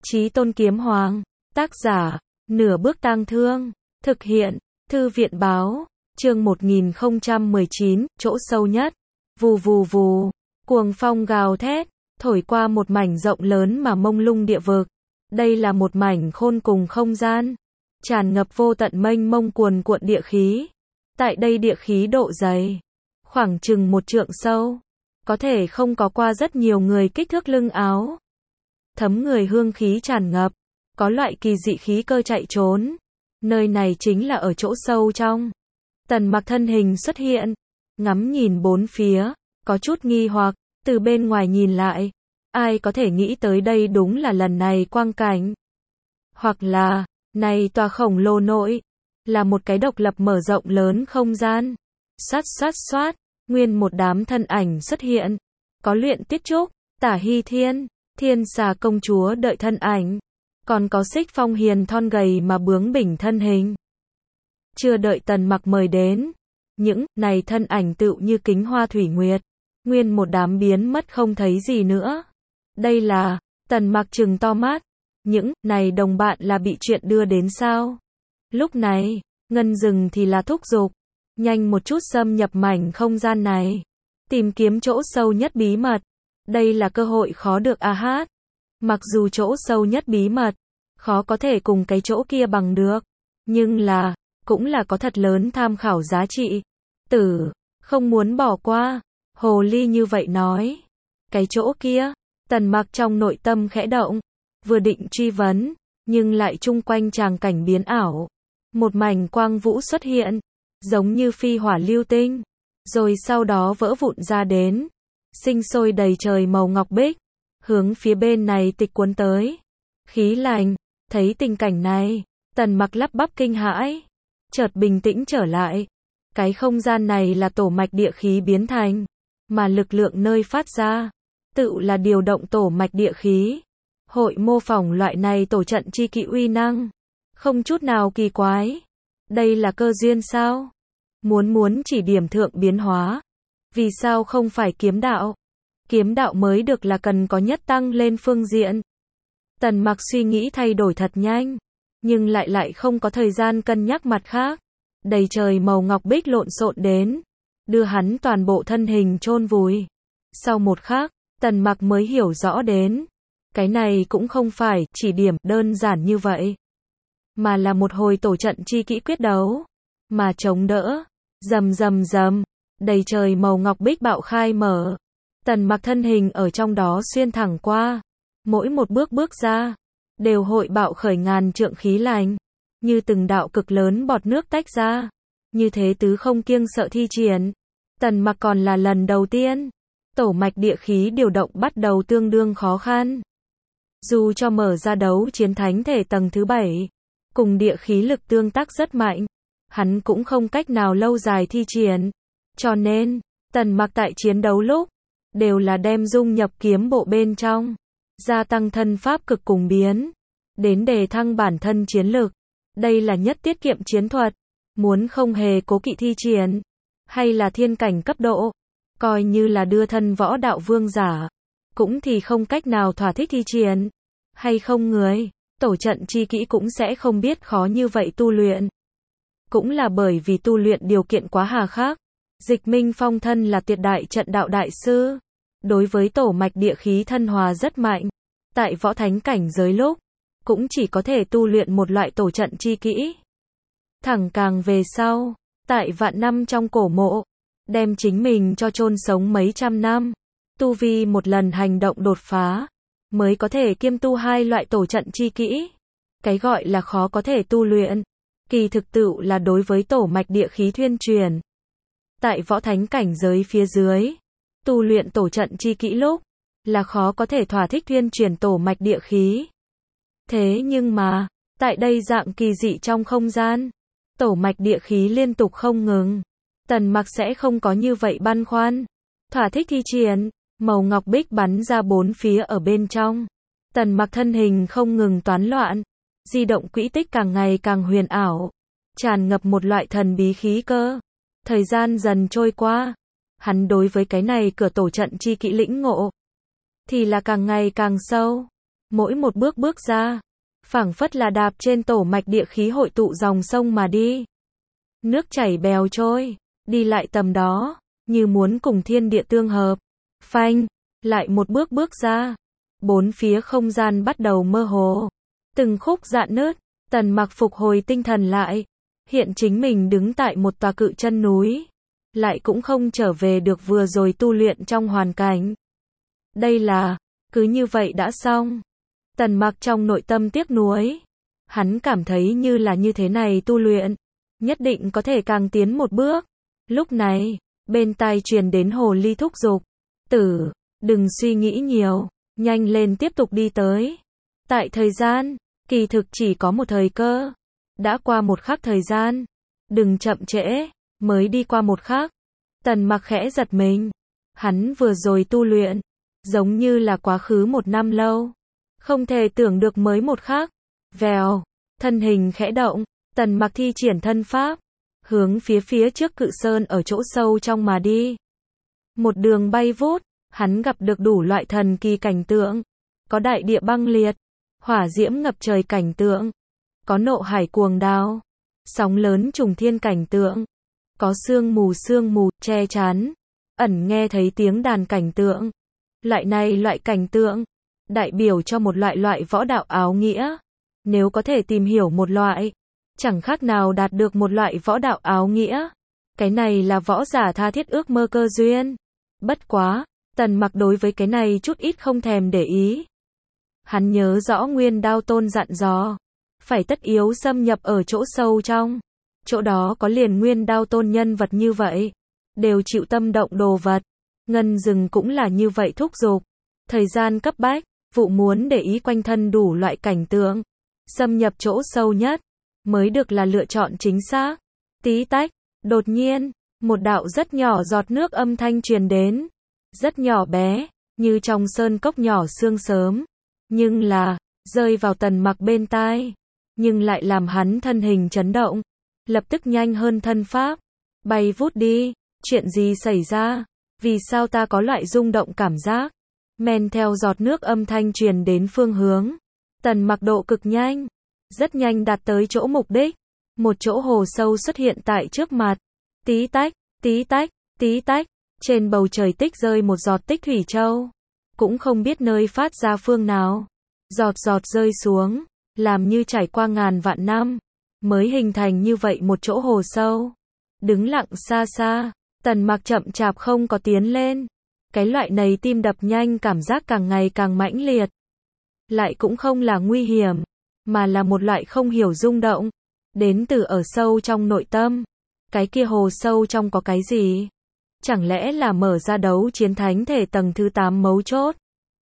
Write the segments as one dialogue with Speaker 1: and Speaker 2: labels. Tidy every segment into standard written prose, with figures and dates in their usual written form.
Speaker 1: Chí Tôn Kiếm Hoàng, tác giả, Nửa Bước Tang Thương, thực hiện, Thư viện Báo, chương 1019, chỗ sâu nhất, vù vù vù, cuồng phong gào thét, thổi qua một mảnh rộng lớn mà mông lung địa vực. Đây là một mảnh khôn cùng không gian, tràn ngập vô tận mênh mông cuồn cuộn địa khí. Tại đây địa khí độ dày, khoảng chừng 1 trượng sâu, có thể không có qua rất nhiều người kích thước lưng áo. Thấm người hương khí tràn ngập, có loại kỳ dị khí cơ chạy trốn. Nơi này chính là ở chỗ sâu trong. Tần Mặc thân hình xuất hiện, ngắm nhìn bốn phía, có chút nghi hoặc, từ bên ngoài nhìn lại, ai có thể nghĩ tới đây đúng là lần này quang cảnh. Hoặc là, này tòa khổng lồ nội, là một cái độc lập mở rộng lớn không gian. Xoát, nguyên một đám thân ảnh xuất hiện, có Luyện Tiết Trúc, Tả Hy Thiên, Thiên Xà công chúa đợi thân ảnh, còn có Xích Phong Hiền thon gầy mà bướng bỉnh thân hình. Chưa đợi Tần Mặc mời đến, những này thân ảnh tựu như kính hoa thủy nguyệt, nguyên một đám biến mất không thấy gì nữa. Đây là, Tần Mặc trừng to mắt, những này đồng bạn là bị chuyện đưa đến sao? Lúc này, Ngân Dừng thì là thúc giục, nhanh một chút xâm nhập mảnh không gian này, tìm kiếm chỗ sâu nhất bí mật. Đây là cơ hội khó được a hát. Mặc dù chỗ sâu nhất bí mật, khó có thể cùng cái chỗ kia bằng được, nhưng là, cũng là có thật lớn tham khảo giá trị. Không muốn bỏ qua. Hồ ly như vậy nói. Cái chỗ kia, Tần Mặc trong nội tâm khẽ động, vừa định truy vấn, nhưng lại chung quanh tràng cảnh biến ảo. Một mảnh quang vũ xuất hiện, giống như phi hỏa lưu tinh, rồi sau đó vỡ vụn ra đến, sinh sôi đầy trời màu ngọc bích, hướng phía bên này tịch cuốn tới. Khí lành, thấy tình cảnh này, Tần Mặc lắp bắp kinh hãi, chợt bình tĩnh trở lại. Cái không gian này là tổ mạch địa khí biến thành, mà lực lượng nơi phát ra, tự là điều động tổ mạch địa khí. Hội mô phỏng loại này tổ trận chi kỹ uy năng, không chút nào kỳ quái. Đây là cơ duyên sao? Muốn chỉ điểm thượng biến hóa. Vì sao không phải kiếm đạo? Kiếm đạo mới được là cần có nhất tăng lên phương diện. Tần Mặc suy nghĩ thay đổi thật nhanh, nhưng lại không có thời gian cân nhắc mặt khác. Đầy trời màu ngọc bích lộn xộn đến, đưa hắn toàn bộ thân hình chôn vùi. Sau một khắc, Tần Mặc mới hiểu rõ đến, cái này cũng không phải chỉ điểm đơn giản như vậy, mà là một hồi tổ trận chi kỹ quyết đấu, mà chống đỡ. Rầm, đầy trời màu ngọc bích bạo khai mở. Tần Mặc thân hình ở trong đó xuyên thẳng qua, mỗi một bước ra, đều hội bạo khởi ngàn trượng khí lành, như từng đạo cực lớn bọt nước tách ra, như thế tứ không kiêng sợ thi triển. Tần Mặc còn là lần đầu tiên, tổ mạch địa khí điều động bắt đầu tương đương khó khăn. Dù cho mở ra đấu chiến thánh thể tầng thứ 7, cùng địa khí lực tương tác rất mạnh, hắn cũng không cách nào lâu dài thi triển. Cho nên, Tần Mặc tại chiến đấu lúc, đều là đem dung nhập kiếm bộ bên trong, gia tăng thân pháp cực cùng biến, đến đề thăng bản thân chiến lực. Đây là nhất tiết kiệm chiến thuật, muốn không hề cố kỵ thi triển, hay là thiên cảnh cấp độ, coi như là đưa thân võ đạo vương giả, cũng thì không cách nào thỏa thích thi triển, hay không người, tổ trận chi kỹ cũng sẽ không biết khó như vậy tu luyện. Cũng là bởi vì tu luyện điều kiện quá hà khắc. Dịch Minh Phong thân là tuyệt đại trận đạo đại sư, đối với tổ mạch địa khí thân hòa rất mạnh. Tại võ thánh cảnh giới lúc, cũng chỉ có thể tu luyện một loại tổ trận chi kỹ. Thẳng càng về sau, tại vạn năm trong cổ mộ, đem chính mình cho chôn sống mấy trăm năm, tu vi một lần hành động đột phá, mới có thể kiêm tu hai loại tổ trận chi kỹ. Cái gọi là khó có thể tu luyện, kỳ thực tựu là đối với tổ mạch địa khí thuyên truyền. Tại võ thánh cảnh giới phía dưới, tu luyện tổ trận chi kỹ lúc, là khó có thể thỏa thích thuyên truyền tổ mạch địa khí. Thế nhưng mà, tại đây dạng kỳ dị trong không gian, tổ mạch địa khí liên tục không ngừng. Tần Mặc sẽ không có như vậy băn khoăn, thỏa thích thi triển, màu ngọc bích bắn ra bốn phía ở bên trong. Tần Mặc thân hình không ngừng toán loạn, di động quỹ tích càng ngày càng huyền ảo, tràn ngập một loại thần bí khí cơ. Thời gian dần trôi qua, hắn đối với cái này cửa tổ trận chi kỹ lĩnh ngộ, thì là càng ngày càng sâu. Mỗi một bước bước ra, phảng phất là đạp trên tổ mạch địa khí hội tụ dòng sông mà đi. Nước chảy bèo trôi, đi lại tầm đó, như muốn cùng thiên địa tương hợp. Phanh, lại một bước bước ra. Bốn phía không gian bắt đầu mơ hồ. Từng khúc rạn nứt, Tần Mặc phục hồi tinh thần lại. Hiện chính mình đứng tại một tòa cự chân núi. Lại cũng không trở về được vừa rồi tu luyện trong hoàn cảnh. Đây là, cứ như vậy đã xong. Tần Mặc trong nội tâm tiếc nuối. Hắn cảm thấy như là như thế này tu luyện, nhất định có thể càng tiến một bước. Lúc này, bên tai truyền đến hồ ly thúc giục. Tử, đừng suy nghĩ nhiều, nhanh lên tiếp tục đi tới. Tại thời gian, kỳ thực chỉ có một thời cơ. Đã qua một khắc thời gian, đừng chậm trễ, mới đi qua một khắc. Tần Mặc khẽ giật mình. Hắn vừa rồi tu luyện, giống như là quá khứ một năm lâu. Không thể tưởng được mới một khắc. Vèo, thân hình khẽ động, Tần Mặc thi triển thân pháp, hướng phía trước cự sơn ở chỗ sâu trong mà đi. Một đường bay vút, hắn gặp được đủ loại thần kỳ cảnh tượng. Có đại địa băng liệt, hỏa diễm ngập trời cảnh tượng. Có nộ hải cuồng đao, sóng lớn trùng thiên cảnh tượng. Có sương mù che chắn, ẩn nghe thấy tiếng đàn cảnh tượng. Loại cảnh tượng, đại biểu cho một loại võ đạo áo nghĩa. Nếu có thể tìm hiểu một loại, chẳng khác nào đạt được một loại võ đạo áo nghĩa. Cái này là võ giả tha thiết ước mơ cơ duyên. Bất quá, Tần Mặc đối với cái này chút ít không thèm để ý. Hắn nhớ rõ Nguyên Đao Tôn dặn dò, phải tất yếu xâm nhập ở chỗ sâu trong. Chỗ đó có liền Nguyên Đao Tôn nhân vật như vậy, đều chịu tâm động đồ vật. Ngân Dừng cũng là như vậy thúc giục. Thời gian cấp bách, vụ muốn để ý quanh thân đủ loại cảnh tượng, xâm nhập chỗ sâu nhất, mới được là lựa chọn chính xác. Tí tách, đột nhiên, một đạo rất nhỏ giọt nước âm thanh truyền đến. Rất nhỏ bé, như trong sơn cốc nhỏ sương sớm. Nhưng là, rơi vào Tần Mặc bên tai. Nhưng lại làm hắn thân hình chấn động. Lập tức nhanh hơn thân pháp. Bay vút đi, chuyện gì xảy ra? Vì sao ta có loại rung động cảm giác? Men theo giọt nước âm thanh truyền đến phương hướng. Tần Mặc độ cực nhanh. Rất nhanh đạt tới chỗ mục đích. Một chỗ hồ sâu xuất hiện tại trước mặt. Tí tách, tí tách, tí tách. Trên bầu trời tích rơi một giọt tích thủy châu. Cũng không biết nơi phát ra phương nào. Giọt giọt rơi xuống, làm như trải qua ngàn vạn năm, mới hình thành như vậy một chỗ hồ sâu. Đứng lặng xa xa, Tần Mặc chậm chạp không có tiến lên. Cái loại này tim đập nhanh cảm giác càng ngày càng mãnh liệt. Lại cũng không là nguy hiểm, mà là một loại không hiểu rung động. Đến từ ở sâu trong nội tâm. Cái kia hồ sâu trong có cái gì? Chẳng lẽ là mở ra đấu chiến thánh thể tầng thứ 8 mấu chốt?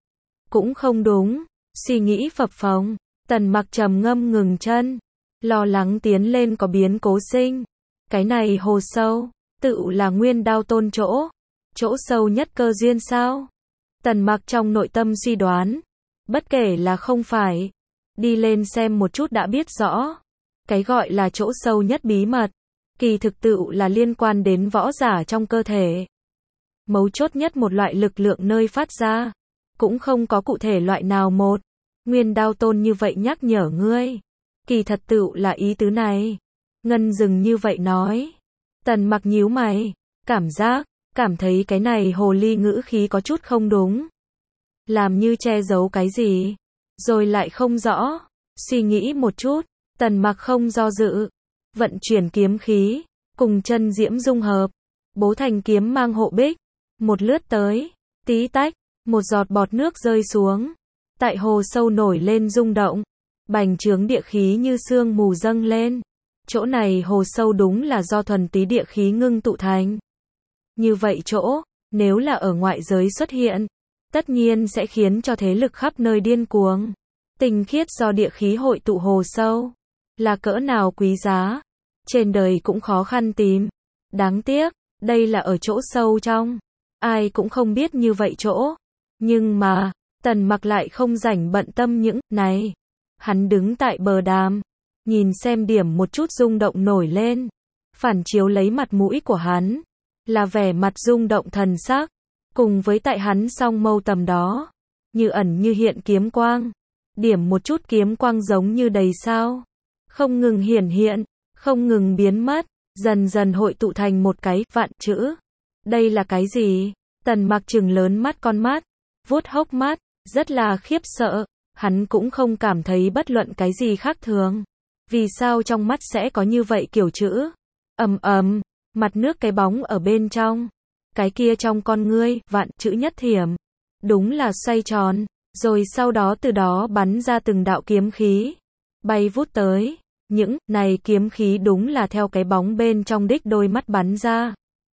Speaker 1: Cũng không đúng. Suy nghĩ phập phồng, Tần Mặc trầm ngâm ngừng chân, lo lắng tiến lên có biến cố sinh. Cái này hồ sâu, tự là Nguyên Đao Tôn chỗ sâu nhất cơ duyên sao? Tần Mặc trong nội tâm suy đoán, bất kể là không phải, đi lên xem một chút đã biết rõ. Cái gọi là chỗ sâu nhất bí mật, kỳ thực tự là liên quan đến võ giả trong cơ thể. Mấu chốt nhất một loại lực lượng nơi phát ra, cũng không có cụ thể loại nào một. Nguyên Đao Tôn như vậy nhắc nhở ngươi. Kỳ thật tự là ý tứ này. Ngân Dừng như vậy nói. Tần Mặc nhíu mày, cảm thấy cái này hồ ly ngữ khí có chút không đúng. Làm như che giấu cái gì, rồi lại không rõ. Suy nghĩ một chút, Tần Mặc không do dự, vận chuyển kiếm khí, cùng chân diễm dung hợp, bố thành kiếm mang hộ bích, một lướt tới, tí tách, một giọt bọt nước rơi xuống. Tại hồ sâu nổi lên rung động, bành trướng địa khí như sương mù dâng lên. Chỗ này hồ sâu đúng là do thuần túy địa khí ngưng tụ thành. Như vậy chỗ, nếu là ở ngoại giới xuất hiện, tất nhiên sẽ khiến cho thế lực khắp nơi điên cuồng. Tinh khiết do địa khí hội tụ hồ sâu, là cỡ nào quý giá, trên đời cũng khó khăn tìm. Đáng tiếc, đây là ở chỗ sâu trong, ai cũng không biết như vậy chỗ. Nhưng mà, Tần Mặc lại không rảnh bận tâm những này. Hắn đứng tại bờ đàm, nhìn xem điểm một chút rung động nổi lên, phản chiếu lấy mặt mũi của hắn, là vẻ mặt rung động thần sắc, cùng với tại hắn song mâu tầm đó, như ẩn như hiện kiếm quang, Điểm một chút kiếm quang giống như đầy sao. Không ngừng hiển hiện, không ngừng biến mất, dần dần hội tụ thành một cái vạn chữ. Đây là cái gì? Tần Mặc trừng lớn mắt con mắt, vuốt hốc mắt, rất là khiếp sợ. Hắn cũng không cảm thấy bất luận cái gì khác thường. Vì sao trong mắt sẽ có như vậy kiểu chữ? Mặt nước cái bóng ở bên trong. Cái kia trong con ngươi, vạn chữ nhất thiểm. Đúng là xoay tròn, rồi sau đó từ đó bắn ra từng đạo kiếm khí. Bay vút tới. Những này kiếm khí đúng là theo cái bóng bên trong đích đôi mắt bắn ra.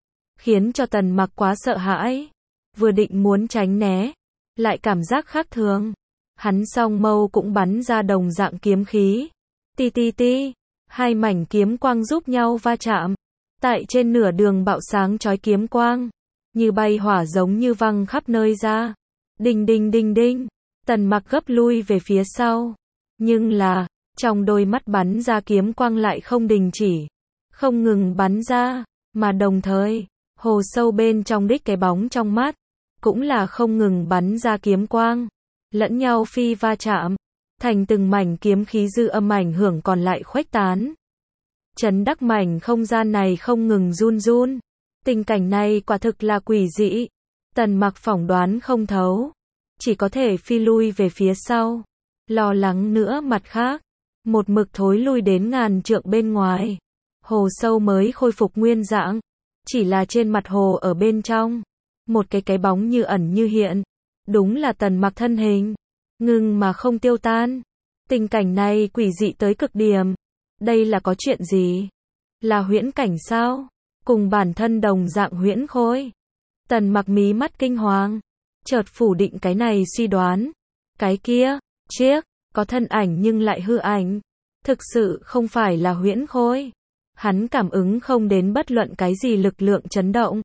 Speaker 1: Khiến cho Tần Mặc quá sợ hãi. Vừa định muốn tránh né, lại cảm giác khác thường. Hắn song mâu cũng bắn ra đồng dạng kiếm khí. Ti ti ti, hai mảnh kiếm quang giúp nhau va chạm. Tại trên nửa đường bạo sáng chói kiếm quang, như bay hỏa giống như văng khắp nơi ra. Đinh đinh đinh đinh, Tần Mặc gấp lui về phía sau. Nhưng là, trong đôi mắt bắn ra kiếm quang lại không đình chỉ, không ngừng bắn ra, mà đồng thời, hồ sâu bên trong đích cái bóng trong mắt, cũng là không ngừng bắn ra kiếm quang, lẫn nhau phi va chạm, thành từng mảnh kiếm khí dư âm ảnh hưởng còn lại khuếch tán. Chấn đắc mảnh không gian này không ngừng run run. Tình cảnh này quả thực là quỷ dị. Tần Mặc phỏng đoán không thấu, chỉ có thể phi lui về phía sau. Lo lắng nữa mặt khác, một mực thối lui đến ngàn trượng bên ngoài. Hồ sâu mới khôi phục nguyên dạng, chỉ là trên mặt hồ ở bên trong, một cái bóng như ẩn như hiện. Đúng là Tần Mặc thân hình, ngừng mà không tiêu tan. Tình cảnh này quỷ dị tới cực điểm. Đây là có chuyện gì? Là huyễn cảnh sao? Cùng bản thân đồng dạng huyễn khôi. Tần Mặc mí mắt kinh hoàng, chợt phủ định cái này suy đoán. Cái kia, chiếc, có thân ảnh nhưng lại hư ảnh. Thực sự không phải là huyễn khôi. Hắn cảm ứng không đến bất luận cái gì lực lượng chấn động.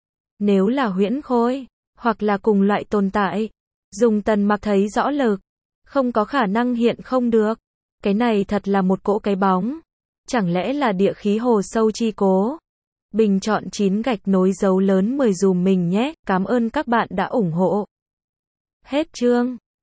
Speaker 1: Nếu là huyễn khôi, hoặc là cùng loại tồn tại, dùng Tần Mặc thấy rõ lực, không có khả năng hiện không được. Cái này thật là một cỗ cái bóng. Chẳng lẽ là địa khí hồ sâu chi cố? Bình chọn 9 gạch nối dấu lớn 10 dùm mình nhé. Cảm ơn các bạn đã ủng hộ. Hết chương.